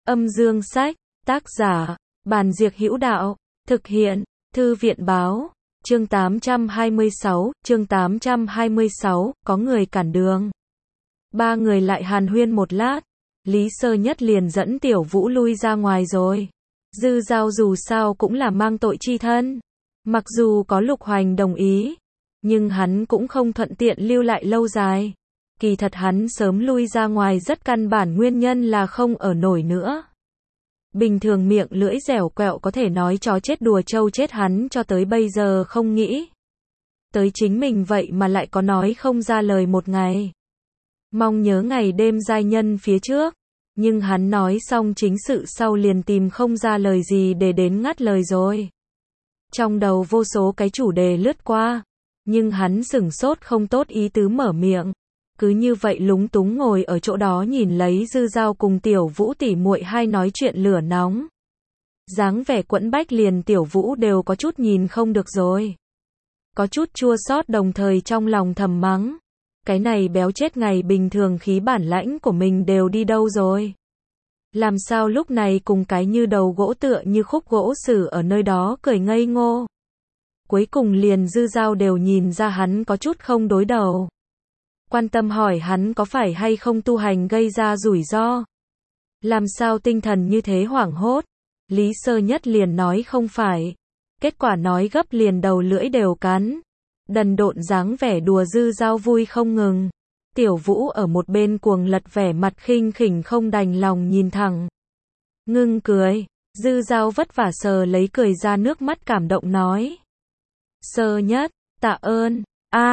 Âm dương sách, tác giả, Bàn Diệc Hữu Đạo, thực hiện, Thư viện báo, chương 826, có người cản đường. Ba người lại hàn huyên một lát, Lý Sơ Nhất liền dẫn Tiểu Vũ lui ra ngoài rồi. Dư Dao dù sao cũng là mang tội chi thân. Mặc dù có Lục Hoành đồng ý, nhưng hắn cũng không thuận tiện lưu lại lâu dài. Kỳ thật hắn sớm lui ra ngoài rất căn bản nguyên nhân là không ở nổi nữa. Bình thường miệng lưỡi dẻo quẹo có thể nói chó chết đùa trâu chết hắn cho tới bây giờ không nghĩ tới chính mình vậy mà lại có nói không ra lời một ngày. Mong nhớ ngày đêm giai nhân phía trước, nhưng hắn nói xong chính sự sau liền tìm không ra lời gì để đến ngắt lời rồi. Trong đầu vô số cái chủ đề lướt qua, nhưng hắn sửng sốt không tốt ý tứ mở miệng. Cứ như vậy lúng túng ngồi ở chỗ đó nhìn lấy Dư Dao cùng Tiểu Vũ tỉ muội hai nói chuyện lửa nóng. Dáng vẻ quẫn bách liền Tiểu Vũ đều có chút nhìn không được rồi. Có chút chua xót đồng thời trong lòng thầm mắng. Cái này béo chết ngày bình thường khí bản lãnh của mình đều đi đâu rồi. Làm sao lúc này cùng cái như đầu gỗ tựa như khúc gỗ xử ở nơi đó cười ngây ngô. Cuối cùng liền Dư Dao đều nhìn ra hắn có chút không đối đầu. Quan tâm hỏi hắn có phải hay không tu hành gây ra rủi ro. Làm sao tinh thần như thế hoảng hốt. Lý Sơ Nhất liền nói không phải. Kết quả nói gấp liền đầu lưỡi đều cắn. Đần độn dáng vẻ đùa Dư Dao vui không ngừng. Tiểu Vũ ở một bên cuồng lật vẻ mặt khinh khỉnh không đành lòng nhìn thẳng. Ngưng cười. Dư Dao vất vả sờ lấy cười ra nước mắt cảm động nói. Sơ Nhất, tạ ơn.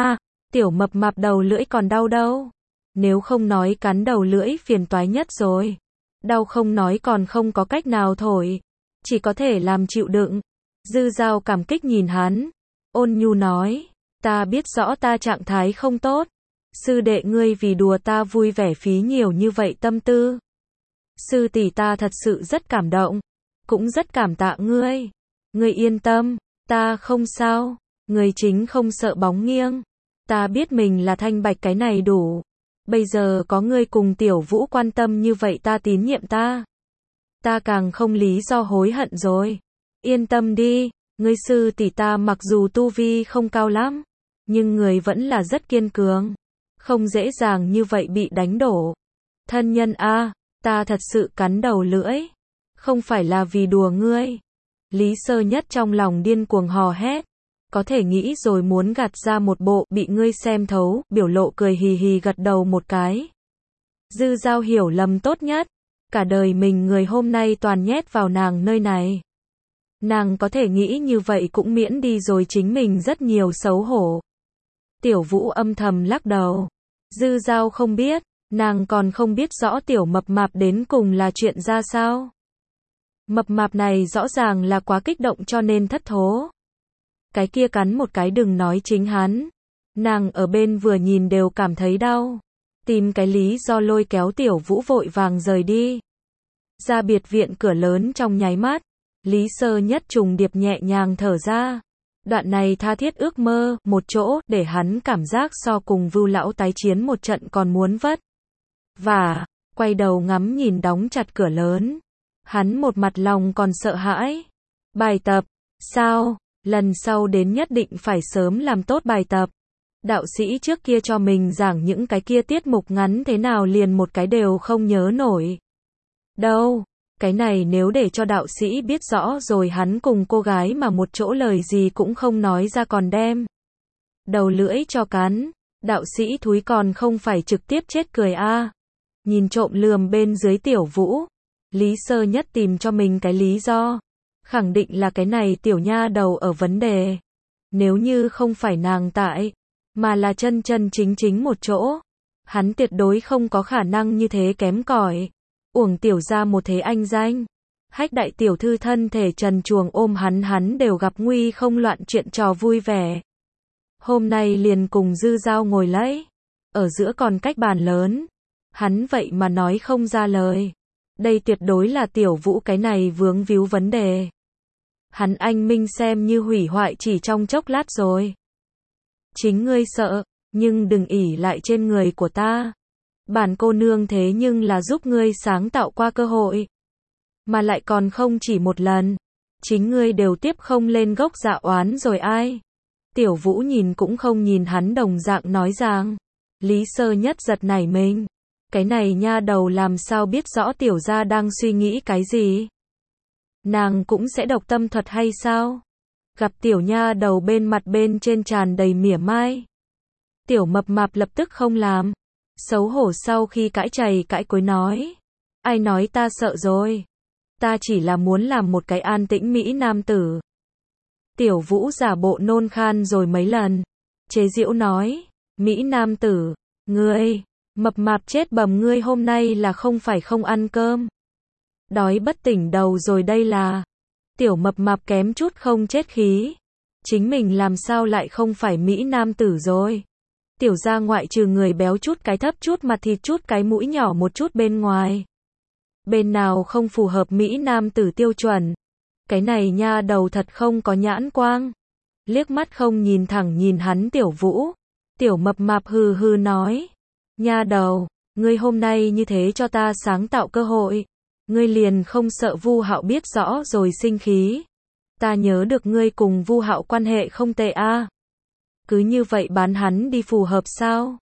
Tiểu mập mạp đầu lưỡi còn đau đâu. Nếu không nói cắn đầu lưỡi phiền toái nhất rồi. Đau không nói còn không có cách nào thổi. Chỉ có thể làm chịu đựng. Dư Dao cảm kích nhìn hắn. Ôn nhu nói. Ta biết rõ ta trạng thái không tốt. Sư đệ ngươi vì đùa ta vui vẻ phí nhiều như vậy tâm tư. Sư tỷ ta thật sự rất cảm động. Cũng rất cảm tạ ngươi. Ngươi yên tâm. Ta không sao. Ngươi chính không sợ bóng nghiêng. Ta biết mình là thanh bạch cái này đủ. Bây giờ có ngươi cùng Tiểu Vũ quan tâm như vậy ta tín nhiệm ta. Ta càng không lý do hối hận rồi. Yên tâm đi, ngươi sư tỷ ta mặc dù tu vi không cao lắm, nhưng người vẫn là rất kiên cường. Không dễ dàng như vậy bị đánh đổ. Thân nhân ta thật sự cắn đầu lưỡi. Không phải là vì đùa ngươi. Lý Sơ Nhất trong lòng điên cuồng hò hét. Có thể nghĩ rồi muốn gạt ra một bộ bị ngươi xem thấu, biểu lộ cười hì hì gật đầu một cái. Dư Dao hiểu lầm tốt nhất. Cả đời mình người hôm nay toàn nhét vào nàng nơi này. Nàng có thể nghĩ như vậy cũng miễn đi rồi chính mình rất nhiều xấu hổ. Tiểu Vũ âm thầm lắc đầu. Dư Dao không biết, nàng còn không biết rõ tiểu mập mạp đến cùng là chuyện ra sao. Mập mạp này rõ ràng là quá kích động cho nên thất thố. Cái kia cắn một cái đừng nói chính hắn. Nàng ở bên vừa nhìn đều cảm thấy đau. Tìm cái lý do lôi kéo Tiểu Vũ vội vàng rời đi. Ra biệt viện cửa lớn trong nháy mắt. Lý Sơ Nhất trùng điệp nhẹ nhàng thở ra. Đoạn này tha thiết ước mơ, một chỗ, để hắn cảm giác so cùng Vưu lão tái chiến một trận còn muốn vất vả. Quay đầu ngắm nhìn đóng chặt cửa lớn. Hắn một mặt lòng còn sợ hãi. Bài tập, sao? Lần sau đến nhất định phải sớm làm tốt bài tập. Đạo sĩ trước kia cho mình giảng những cái kia tiết mục ngắn thế nào liền một cái đều không nhớ nổi. Đâu, cái này nếu để cho đạo sĩ biết rõ rồi hắn cùng cô gái mà một chỗ lời gì cũng không nói ra còn đem đầu lưỡi cho cắn. Đạo sĩ thúi còn không phải trực tiếp chết cười Nhìn trộm lườm bên dưới Tiểu Vũ. Lý Sơ Nhất tìm cho mình cái lý do. Khẳng định là cái này tiểu nha đầu ở vấn đề. Nếu như không phải nàng tại, mà là chân chân chính chính một chỗ, hắn tuyệt đối không có khả năng như thế kém cỏi. Uổng tiểu ra một thế anh danh. Hách đại tiểu thư thân thể trần truồng ôm hắn đều gặp nguy không loạn chuyện trò vui vẻ. Hôm nay liền cùng Dư Dao ngồi lấy. Ở giữa còn cách bàn lớn. Hắn vậy mà nói không ra lời. Đây tuyệt đối là Tiểu Vũ cái này vướng víu vấn đề. Hắn anh minh xem như hủy hoại chỉ trong chốc lát rồi. Chính ngươi sợ, nhưng đừng ỷ lại trên người của ta. Bản cô nương thế nhưng là giúp ngươi sáng tạo qua cơ hội. Mà lại còn không chỉ một lần. Chính ngươi đều tiếp không lên gốc dạ oán rồi ai? Tiểu Vũ nhìn cũng không nhìn hắn đồng dạng nói rằng. Lý Sơ Nhất giật nảy mình. Cái này nha đầu làm sao biết rõ tiểu gia đang suy nghĩ cái gì? Nàng cũng sẽ độc tâm thuật hay sao? Gặp tiểu nha đầu bên mặt bên trên tràn đầy mỉa mai. Tiểu Mập Mạp lập tức không làm. Xấu hổ sau khi cãi chày cãi cối nói. Ai nói ta sợ rồi? Ta chỉ là muốn làm một cái an tĩnh mỹ nam tử. Tiểu Vũ giả bộ nôn khan rồi mấy lần. Chế giễu nói. Mỹ nam tử, ngươi, mập mạp chết bầm ngươi hôm nay là không phải không ăn cơm. Đói bất tỉnh đầu rồi đây là. Tiểu Mập Mạp kém chút không chết khí. Chính mình làm sao lại không phải Mỹ nam tử rồi. Tiểu gia ngoại trừ người béo chút cái thấp chút mặt thịt chút cái mũi nhỏ một chút bên ngoài. Bên nào không phù hợp Mỹ nam tử tiêu chuẩn. Cái này nha đầu thật không có nhãn quang. Liếc mắt không nhìn thẳng nhìn hắn Tiểu Vũ. Tiểu Mập Mạp hừ hừ nói. Nha đầu, ngươi hôm nay như thế cho ta sáng tạo cơ hội. Ngươi liền không sợ Vu Hạo biết rõ rồi sinh khí. Ta nhớ được ngươi cùng Vu Hạo quan hệ không tệ a. Cứ như vậy bán hắn đi phù hợp sao?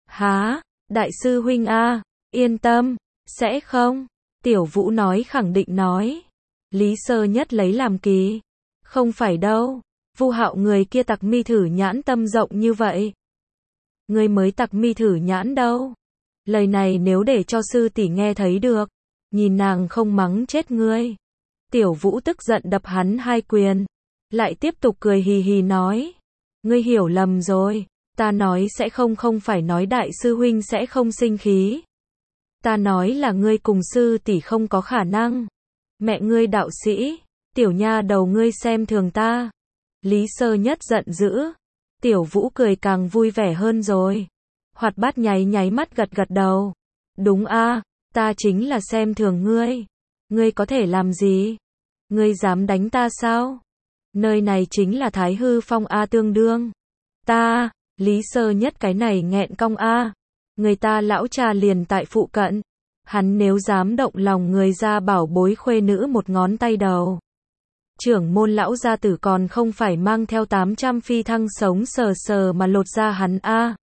Há, đại sư huynh a, yên tâm, sẽ không. Tiểu Vũ nói khẳng định nói. Lý Sơ Nhất lấy làm kỳ. Không phải đâu, Vu Hạo người kia tặc mi thử nhãn tâm rộng như vậy. Ngươi mới tặc mi thử nhãn đâu. Lời này nếu để cho sư tỷ nghe thấy được, nhìn nàng không mắng chết ngươi. Tiểu Vũ tức giận đập hắn 2 quyền. Lại tiếp tục cười hì hì nói. Ngươi hiểu lầm rồi. Ta nói sẽ không phải nói đại sư huynh sẽ không sinh khí. Ta nói là ngươi cùng sư tỷ không có khả năng. Mẹ ngươi đạo sĩ. Tiểu nha đầu ngươi xem thường ta. Lý Sơ Nhất giận dữ. Tiểu Vũ cười càng vui vẻ hơn rồi. Hoạt bát nháy mắt gật đầu. Đúng a, ta chính là xem thường ngươi. Ngươi có thể làm gì? Ngươi dám đánh ta sao? Nơi này chính là Thái Hư Phong a tương đương. Ta, Lý Sơ Nhất cái này nghẹn cong a. Người ta lão cha liền tại phụ cận. Hắn nếu dám động lòng người ra bảo bối khuê nữ một ngón tay đầu. Trưởng môn lão gia tử còn không phải mang theo 800 phi thăng sống sờ mà lột ra hắn a.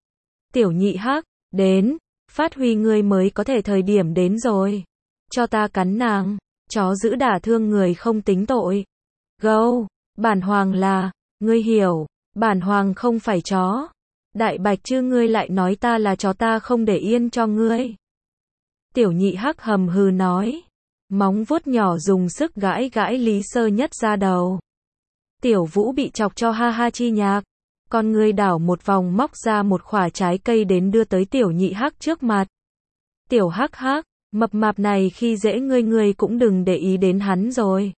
Tiểu Nhị Hắc, đến, phát huy ngươi mới có thể thời điểm đến rồi. Cho ta cắn nàng, chó giữ đả thương người không tính tội. Gâu, bản hoàng là, ngươi hiểu, bản hoàng không phải chó. Đại Bạch chứ ngươi lại nói ta là chó ta không để yên cho ngươi. Tiểu Nhị Hắc hầm hừ nói. Móng vuốt nhỏ dùng sức gãi Lý Sơ Nhất ra đầu. Tiểu Vũ bị chọc cho ha ha chi nhạc. Con ngươi đảo một vòng móc ra một quả trái cây đến đưa tới Tiểu Nhị Hắc trước mặt. Tiểu Hắc Hắc, mập mạp này khi dễ ngươi cũng đừng để ý đến hắn rồi.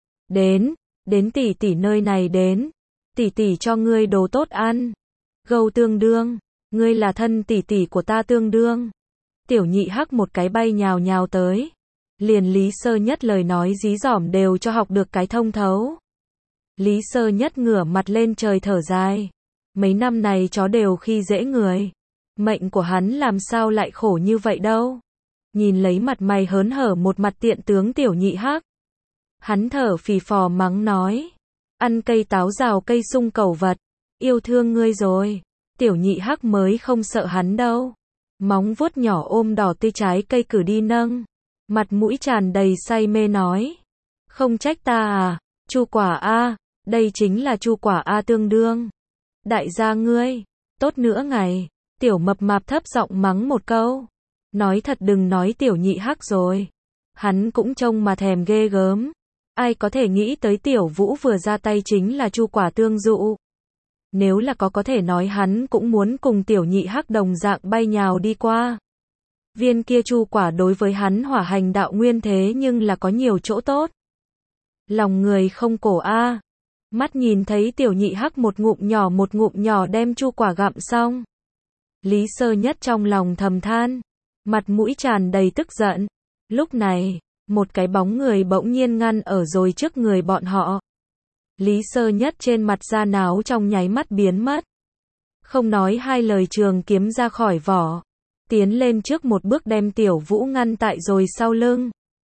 Đến tỷ tỷ nơi này đến. Tỷ tỷ cho ngươi đồ tốt ăn. Gâu tương đương, ngươi là thân tỷ tỷ của ta tương đương. Tiểu Nhị Hắc một cái bay nhào tới. Liền Lý Sơ Nhất lời nói dí dỏm đều cho học được cái thông thấu. Lý Sơ Nhất ngửa mặt lên trời thở dài. Mấy năm này chó đều khi dễ người. Mệnh của hắn làm sao lại khổ như vậy đâu. Nhìn lấy mặt mày hớn hở một mặt tiện tướng Tiểu Nhị Hắc. Hắn thở phì phò mắng nói. Ăn cây táo rào cây sung cẩu vật. Yêu thương ngươi rồi. Tiểu Nhị Hắc mới không sợ hắn đâu. Móng vuốt nhỏ ôm đỏ tươi trái cây cử đi nâng. Mặt mũi tràn đầy say mê nói. Không trách ta à, chu quả a, đây chính là chu quả a tương đương. Đại gia ngươi, tốt nữa ngày. Tiểu Mập Mạp thấp giọng mắng một câu. Nói thật đừng nói Tiểu Nhị Hắc rồi. Hắn cũng trông mà thèm ghê gớm. Ai có thể nghĩ tới Tiểu Vũ vừa ra tay chính là chu quả tương dụ. Nếu là có thể nói hắn cũng muốn cùng Tiểu Nhị Hắc đồng dạng bay nhào đi qua. Viên kia chu quả đối với hắn hỏa hành đạo nguyên thế nhưng là có nhiều chỗ tốt. Lòng người không cổ a. Mắt nhìn thấy Tiểu Nhị Hắc một ngụm nhỏ đem chu quả gặm xong. Lý Sơ Nhất trong lòng thầm than. Mặt mũi tràn đầy tức giận. Lúc này, một cái bóng người bỗng nhiên ngăn ở rồi trước người bọn họ. Lý Sơ Nhất trên mặt da náo trong nháy mắt biến mất. Không nói hai lời trường kiếm ra khỏi vỏ. Tiến lên trước một bước đem Tiểu Vũ ngăn tại rồi sau lưng.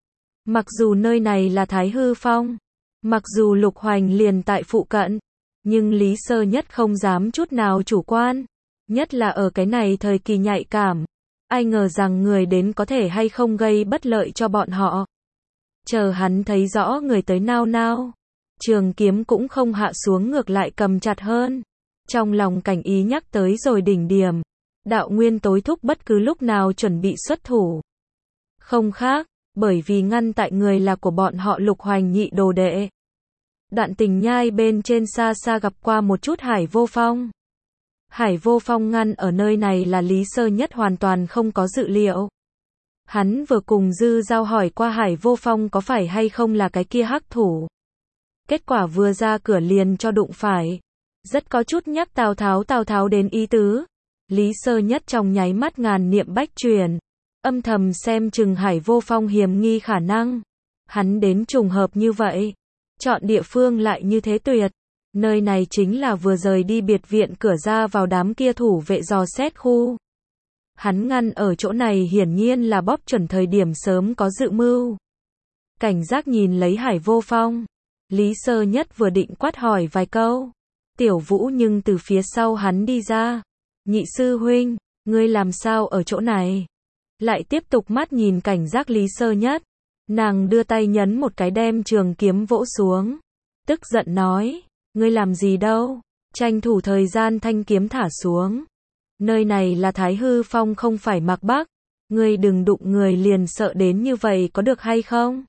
Mặc dù nơi này là Thái Hư Phong, mặc dù Lục Hoành liền tại phụ cận, nhưng Lý Sơ Nhất không dám chút nào chủ quan, nhất là ở cái này thời kỳ nhạy cảm. Ai ngờ rằng người đến có thể hay không gây bất lợi cho bọn họ. Chờ hắn thấy rõ người tới nao nao, trường kiếm cũng không hạ xuống ngược lại cầm chặt hơn. Trong lòng cảnh ý nhắc tới rồi đỉnh điểm, đạo nguyên tối thúc bất cứ lúc nào chuẩn bị xuất thủ. Không khác, bởi vì ngăn tại người là của bọn họ Lục Hoành nhị đồ đệ. Đoạn Tình Nhai bên trên xa xa gặp qua một chút Hải Vô Phong. Hải Vô Phong ngăn ở nơi này là Lý Sơ Nhất hoàn toàn không có dự liệu. Hắn vừa cùng Dư Giao hỏi qua Hải Vô Phong có phải hay không là cái kia hắc thủ. Kết quả vừa ra cửa liền cho đụng phải. Rất có chút nhắc Tào Tháo đến ý tứ. Lý Sơ Nhất trong nháy mắt ngàn niệm bách truyền, âm thầm xem chừng Hải Vô Phong hiểm nghi khả năng. Hắn đến trùng hợp như vậy, chọn địa phương lại như thế tuyệt. Nơi này chính là vừa rời đi biệt viện cửa ra vào đám kia thủ vệ dò xét khu. Hắn ngăn ở chỗ này hiển nhiên là bóp chuẩn thời điểm sớm có dự mưu. Cảnh giác nhìn lấy Hải Vô Phong, Lý Sơ Nhất vừa định quát hỏi vài câu. Tiểu Vũ nhưng từ phía sau hắn đi ra. Nhị sư huynh, ngươi làm sao ở chỗ này? Lại tiếp tục mắt nhìn cảnh giác Lý Sơ Nhất. Nàng đưa tay nhấn một cái đem trường kiếm vỗ xuống. Tức giận nói, ngươi làm gì đâu? Tranh thủ thời gian thanh kiếm thả xuống. Nơi này là Thái Hư Phong không phải Mạc Bắc. Ngươi đừng đụng người liền sợ đến như vậy có được hay không?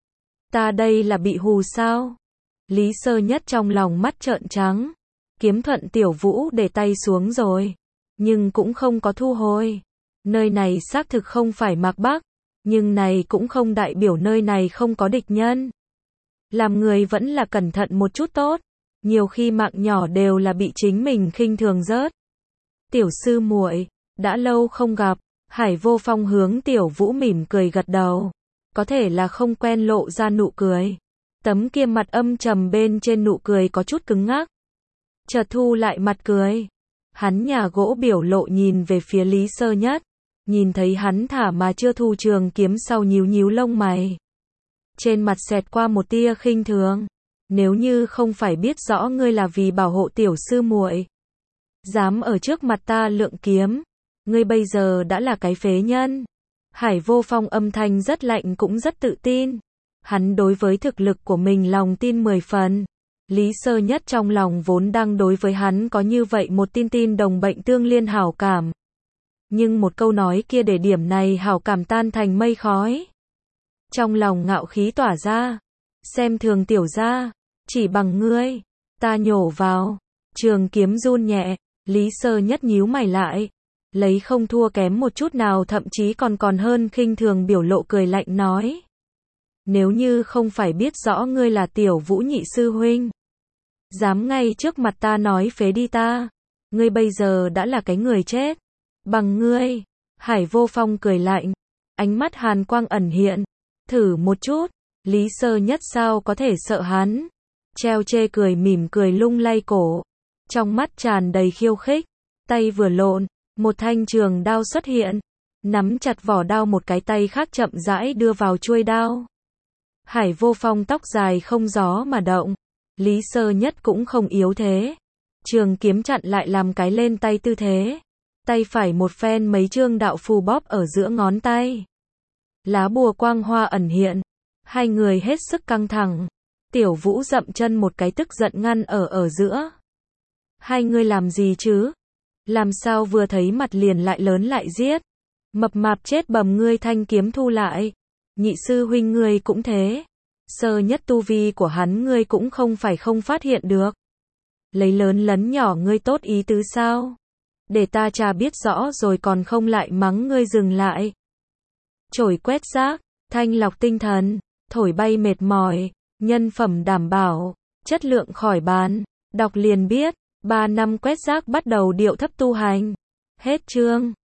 Ta đây là bị hù sao? Lý Sơ Nhất trong lòng mắt trợn trắng. Kiếm thuận Tiểu Vũ để tay xuống rồi. Nhưng cũng không có thu hồi. Nơi này xác thực không phải Mạc Bắc. Nhưng này cũng không đại biểu nơi này không có địch nhân. Làm người vẫn là cẩn thận một chút tốt. Nhiều khi mạng nhỏ đều là bị chính mình khinh thường rớt. Tiểu sư muội, đã lâu không gặp. Hải Vô Phong hướng Tiểu Vũ mỉm cười gật đầu. Có thể là không quen lộ ra nụ cười. Tấm kia mặt âm trầm bên trên nụ cười có chút cứng ngắc. Chợt thu lại mặt cười. Hắn nhà gỗ biểu lộ nhìn về phía Lý Sơ Nhất. Nhìn thấy hắn thả mà chưa thu trường kiếm sau nhíu nhíu lông mày. Trên mặt xẹt qua một tia khinh thường. Nếu như không phải biết rõ ngươi là vì bảo hộ tiểu sư muội, dám ở trước mặt ta lượng kiếm, ngươi bây giờ đã là cái phế nhân. Hải Vô Phong âm thanh rất lạnh cũng rất tự tin. Hắn đối với thực lực của mình lòng tin 10 phần. Lý Sơ Nhất trong lòng vốn đang đối với hắn có như vậy một tin đồng bệnh tương liên hảo cảm. Nhưng một câu nói kia để điểm này hảo cảm tan thành mây khói. Trong lòng ngạo khí tỏa ra. Xem thường tiểu gia, chỉ bằng ngươi, ta nhổ vào. Trường kiếm run nhẹ, Lý Sơ Nhất nhíu mày lại. Lấy không thua kém một chút nào thậm chí còn hơn khinh thường biểu lộ cười lạnh nói. Nếu như không phải biết rõ ngươi là Tiểu Vũ nhị sư huynh, dám ngay trước mặt ta nói phế đi ta, ngươi bây giờ đã là cái người chết. Bằng ngươi. Hải Vô Phong cười lạnh, ánh mắt hàn quang ẩn hiện. Thử một chút. Lý Sơ Nhất sao có thể sợ hắn. Treo chê cười mỉm cười lung lay cổ. Trong mắt tràn đầy khiêu khích. Tay vừa lộn, một thanh trường đao xuất hiện. Nắm chặt vỏ đao một cái tay khác chậm rãi đưa vào chuôi đao. Hải Vô Phong tóc dài không gió mà động. Lý Sơ Nhất cũng không yếu thế. Trường kiếm chặn lại làm cái lên tay tư thế. Tay phải một phen mấy chương đạo phù bóp ở giữa ngón tay. Lá bùa quang hoa ẩn hiện. Hai người hết sức căng thẳng. Tiểu Vũ dậm chân một cái tức giận ngăn ở giữa. Hai người làm gì chứ? Làm sao vừa thấy mặt liền lại lớn lại giết? Mập mạp chết bầm ngươi thanh kiếm thu lại. Nhị sư huynh ngươi cũng thế. Sơ Nhất tu vi của hắn ngươi cũng không phải không phát hiện được. Lấy lớn lấn nhỏ ngươi tốt ý tứ sao? Để ta trà biết rõ rồi còn không lại mắng ngươi dừng lại. Chổi quét rác, thanh lọc tinh thần, thổi bay mệt mỏi, nhân phẩm đảm bảo, chất lượng khỏi bán, đọc liền biết, 3 năm quét rác bắt đầu điệu thấp tu hành. Hết chương.